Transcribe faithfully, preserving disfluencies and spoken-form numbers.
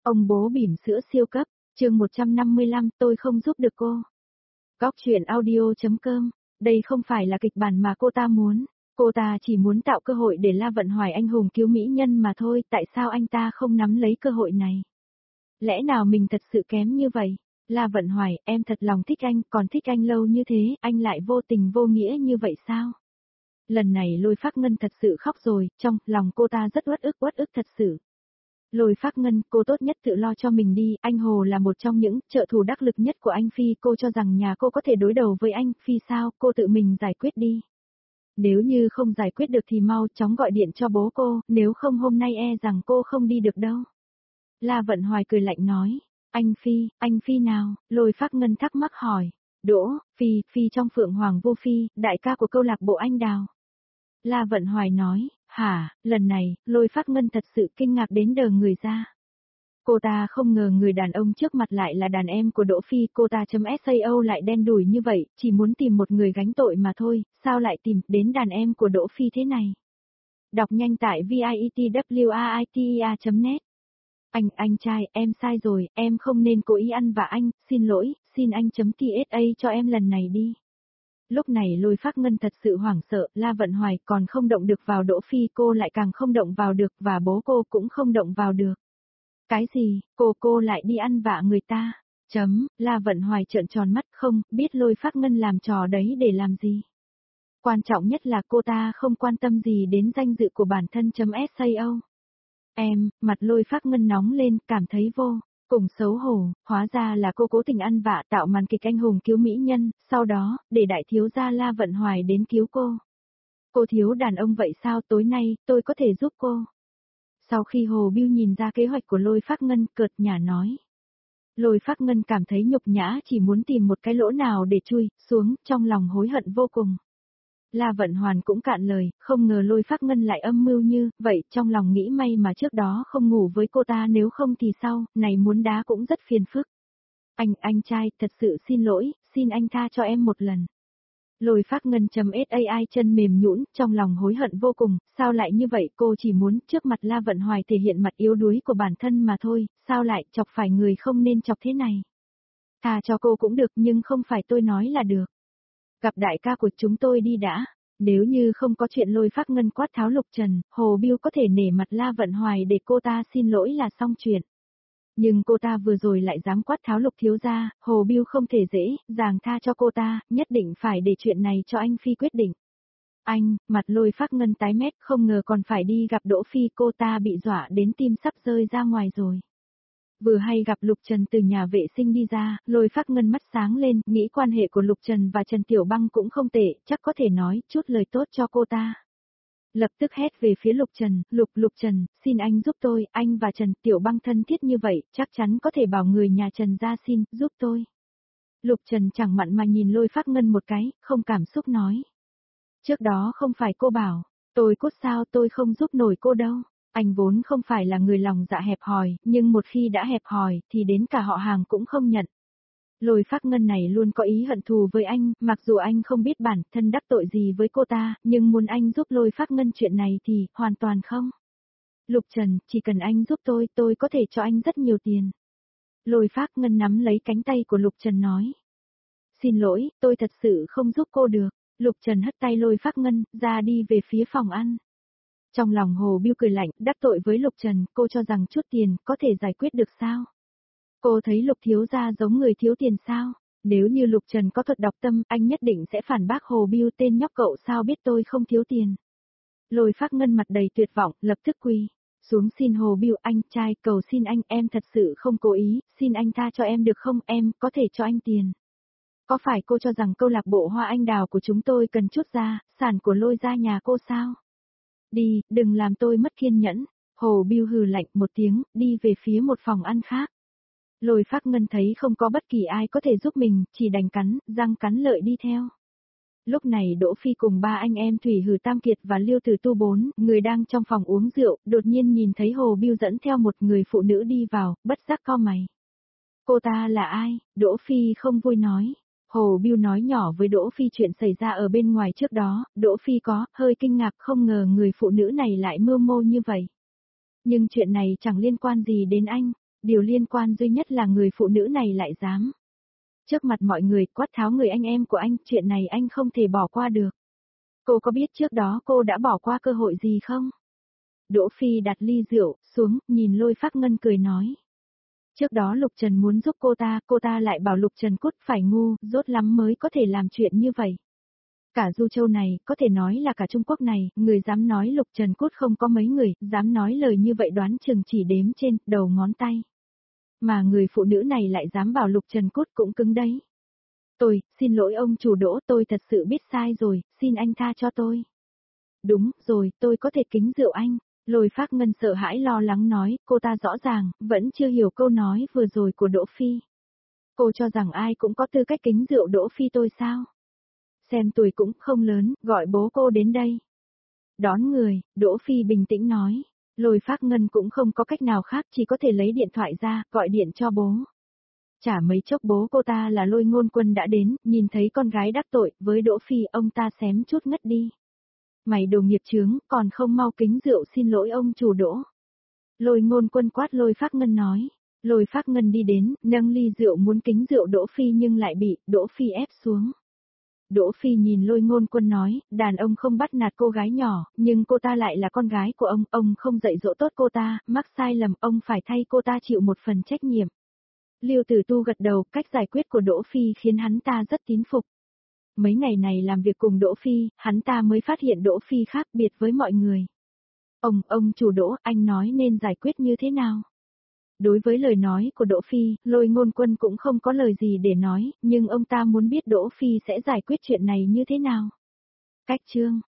Ông bố bỉm sữa siêu cấp, chương một trăm năm mươi lăm tôi không giúp được cô. Góc truyện audio.com, đây không phải là kịch bản mà cô ta muốn, cô ta chỉ muốn tạo cơ hội để La Vận Hoài anh hùng cứu mỹ nhân mà thôi, tại sao anh ta không nắm lấy cơ hội này? Lẽ nào mình thật sự kém như vậy? La Vận Hoài, em thật lòng thích anh, còn thích anh lâu như thế, anh lại vô tình vô nghĩa như vậy sao? Lần này Lôi Phác Ngân thật sự khóc rồi, trong lòng cô ta rất uất ức uất ức thật sự. Lôi Phác Ngân, cô tốt nhất tự lo cho mình đi, anh Hồ là một trong những trợ thủ đắc lực nhất của anh Phi, cô cho rằng nhà cô có thể đối đầu với anh Phi sao, cô tự mình giải quyết đi. Nếu như không giải quyết được thì mau chóng gọi điện cho bố cô, nếu không hôm nay e rằng cô không đi được đâu. La Vận Hoài cười lạnh nói, anh Phi, anh Phi nào, Lôi Phác Ngân thắc mắc hỏi, Đỗ, Phi, Phi trong Phượng Hoàng Vô Phi, đại ca của câu lạc bộ anh Đào. La Vận Hoài nói, hả, lần này, Lôi Phác Ngân thật sự kinh ngạc đến đờ người ra. Cô ta không ngờ người đàn ông trước mặt lại là đàn em của Đỗ Phi, cô ta chấm sao lại đen đủi như vậy, chỉ muốn tìm một người gánh tội mà thôi, sao lại tìm đến đàn em của Đỗ Phi thế này. Đọc nhanh tại vitwaitia chấm net. Anh, anh trai, em sai rồi, em không nên cố ý ăn vạ anh, xin lỗi, xin anh chấm tsa cho em lần này đi. Lúc này Lôi Phác Ngân thật sự hoảng sợ, La Vận Hoài còn không động được vào Đỗ Phi, cô lại càng không động vào được, và bố cô cũng không động vào được. Cái gì, cô cô lại đi ăn vạ người ta? Chấm, La Vận Hoài trợn tròn mắt, không biết Lôi Phác Ngân làm trò đấy để làm gì. Quan trọng nhất là cô ta không quan tâm gì đến danh dự của bản thân chấm sao. Em, mặt Lôi Phác Ngân nóng lên, cảm thấy vô cùng xấu hổ, hóa ra là cô cố tình ăn vạ tạo màn kịch anh hùng cứu mỹ nhân, sau đó, để đại thiếu gia La Vận Hoài đến cứu cô. Cô thiếu đàn ông vậy sao, tối nay, tôi có thể giúp cô. Sau khi Hồ Bưu nhìn ra kế hoạch của Lôi Phác Ngân, cợt nhả nói. Lôi Phác Ngân cảm thấy nhục nhã, chỉ muốn tìm một cái lỗ nào để chui xuống, trong lòng hối hận vô cùng. La Vận Hoàn cũng cạn lời, không ngờ Lôi Phác Ngân lại âm mưu như vậy, trong lòng nghĩ may mà trước đó không ngủ với cô ta, nếu không thì sau, này muốn đá cũng rất phiền phức. Anh, anh trai, thật sự xin lỗi, xin anh tha cho em một lần. Lôi Phác Ngân chấm sai chân mềm nhũn, trong lòng hối hận vô cùng, sao lại như vậy, cô chỉ muốn trước mặt La Vận Hoài thể hiện mặt yếu đuối của bản thân mà thôi, sao lại chọc phải người không nên chọc thế này. Tha cho cô cũng được nhưng không phải tôi nói là được. Gặp đại ca của chúng tôi đi đã, nếu như không có chuyện Lôi Phác Ngân quát tháo Lục Trần, Hồ Bưu có thể nể mặt La Vận Hoài để cô ta xin lỗi là xong chuyện. Nhưng cô ta vừa rồi lại dám quát tháo Lục thiếu gia, Hồ Bưu không thể dễ dàng tha cho cô ta, nhất định phải để chuyện này cho anh Phi quyết định. Anh, mặt Lôi Phác Ngân tái mét, không ngờ còn phải đi gặp Đỗ Phi, cô ta bị dọa đến tim sắp rơi ra ngoài rồi. Vừa hay gặp Lục Trần từ nhà vệ sinh đi ra, Lôi Phác Ngân mắt sáng lên, nghĩ quan hệ của Lục Trần và Trần Tiểu Băng cũng không tệ, chắc có thể nói chút lời tốt cho cô ta. Lập tức hét về phía Lục Trần, Lục Lục Trần, xin anh giúp tôi, anh và Trần Tiểu Băng thân thiết như vậy, chắc chắn có thể bảo người nhà Trần ra xin, giúp tôi. Lục Trần chẳng mặn mà nhìn Lôi Phác Ngân một cái, không cảm xúc nói. Trước đó không phải cô bảo, tôi cốt sao tôi không giúp nổi cô đâu. Anh vốn không phải là người lòng dạ hẹp hòi, nhưng một khi đã hẹp hòi, thì đến cả họ hàng cũng không nhận. Lôi Phác Ngân này luôn có ý hận thù với anh, mặc dù anh không biết bản thân đắc tội gì với cô ta, nhưng muốn anh giúp Lôi Phác Ngân chuyện này thì, hoàn toàn không. Lục Trần, chỉ cần anh giúp tôi, tôi có thể cho anh rất nhiều tiền. Lôi Phác Ngân nắm lấy cánh tay của Lục Trần nói. Xin lỗi, tôi thật sự không giúp cô được. Lục Trần hất tay Lôi Phác Ngân, ra đi về phía phòng ăn. Trong lòng Hồ Bưu cười lạnh, đắc tội với Lục Trần, cô cho rằng chút tiền, có thể giải quyết được sao? Cô thấy Lục thiếu gia giống người thiếu tiền sao? Nếu như Lục Trần có thuật đọc tâm, anh nhất định sẽ phản bác Hồ Bưu, tên nhóc cậu sao biết tôi không thiếu tiền. Lôi Phác Ngân mặt đầy tuyệt vọng, lập tức quỳ xuống xin Hồ Bưu, anh trai, cầu xin anh, em thật sự không cố ý, xin anh tha cho em được không, em có thể cho anh tiền. Có phải cô cho rằng câu lạc bộ Hoa Anh Đào của chúng tôi cần chút gia sản của Lôi gia nhà cô sao? Đi, đừng làm tôi mất kiên nhẫn. Hồ Bưu hừ lạnh một tiếng, đi về phía một phòng ăn khác. Lôi Phác Ngân thấy không có bất kỳ ai có thể giúp mình, chỉ đành cắn, răng cắn lợi đi theo. Lúc này Đỗ Phi cùng ba anh em Thủy Hử Tam Kiệt và Liêu Tử Tu bốn người đang trong phòng uống rượu, đột nhiên nhìn thấy Hồ Bưu dẫn theo một người phụ nữ đi vào, bất giác cau mày. Cô ta là ai? Đỗ Phi không vui nói. Hồ Bưu nói nhỏ với Đỗ Phi chuyện xảy ra ở bên ngoài trước đó, Đỗ Phi có hơi kinh ngạc, không ngờ người phụ nữ này lại mưu mô như vậy. Nhưng chuyện này chẳng liên quan gì đến anh. Điều liên quan duy nhất là người phụ nữ này lại dám. Trước mặt mọi người quát tháo người anh em của anh, chuyện này anh không thể bỏ qua được. Cô có biết trước đó cô đã bỏ qua cơ hội gì không? Đỗ Phi đặt ly rượu xuống, nhìn Lôi Phác Ngân cười nói. Trước đó Lục Trần muốn giúp cô ta, cô ta lại bảo Lục Trần cút phải ngu, dốt lắm mới có thể làm chuyện như vậy. Cả Du Châu này, có thể nói là cả Trung Quốc này, người dám nói Lục Trần cút không có mấy người, dám nói lời như vậy đoán chừng chỉ đếm trên đầu ngón tay. Mà người phụ nữ này lại dám bảo Lục Trần cút cũng cứng đấy. Tôi, xin lỗi ông chủ Đỗ, tôi thật sự biết sai rồi, xin anh tha cho tôi. Đúng rồi, tôi có thể kính rượu anh. Lôi Phác Ngân sợ hãi lo lắng nói, cô ta rõ ràng, vẫn chưa hiểu câu nói vừa rồi của Đỗ Phi. Cô cho rằng ai cũng có tư cách kính rượu Đỗ Phi tôi sao? Xem tuổi cũng không lớn, gọi bố cô đến đây. Đón người, Đỗ Phi bình tĩnh nói. Lôi Phác Ngân cũng không có cách nào khác, chỉ có thể lấy điện thoại ra, gọi điện cho bố. Chả mấy chốc bố cô ta là Lôi Ngôn Quân đã đến, nhìn thấy con gái đắc tội, với Đỗ Phi ông ta xém chút ngất đi. Mày đồ nghiệp chướng, còn không mau kính rượu xin lỗi ông chủ Đỗ. Lôi Ngôn Quân quát Lôi Phác Ngân nói. Lôi Phác Ngân đi đến, nâng ly rượu muốn kính rượu Đỗ Phi nhưng lại bị Đỗ Phi ép xuống. Đỗ Phi nhìn Lôi Ngôn Quân nói, đàn ông không bắt nạt cô gái nhỏ, nhưng cô ta lại là con gái của ông, ông không dạy dỗ tốt cô ta, mắc sai lầm, ông phải thay cô ta chịu một phần trách nhiệm. Lưu Tử Tu gật đầu, cách giải quyết của Đỗ Phi khiến hắn ta rất tín phục. Mấy ngày này làm việc cùng Đỗ Phi, hắn ta mới phát hiện Đỗ Phi khác biệt với mọi người. Ông, ông chủ Đỗ, anh nói nên giải quyết như thế nào? Đối với lời nói của Đỗ Phi, Lôi Ngôn Quân cũng không có lời gì để nói, nhưng ông ta muốn biết Đỗ Phi sẽ giải quyết chuyện này như thế nào. Cách chương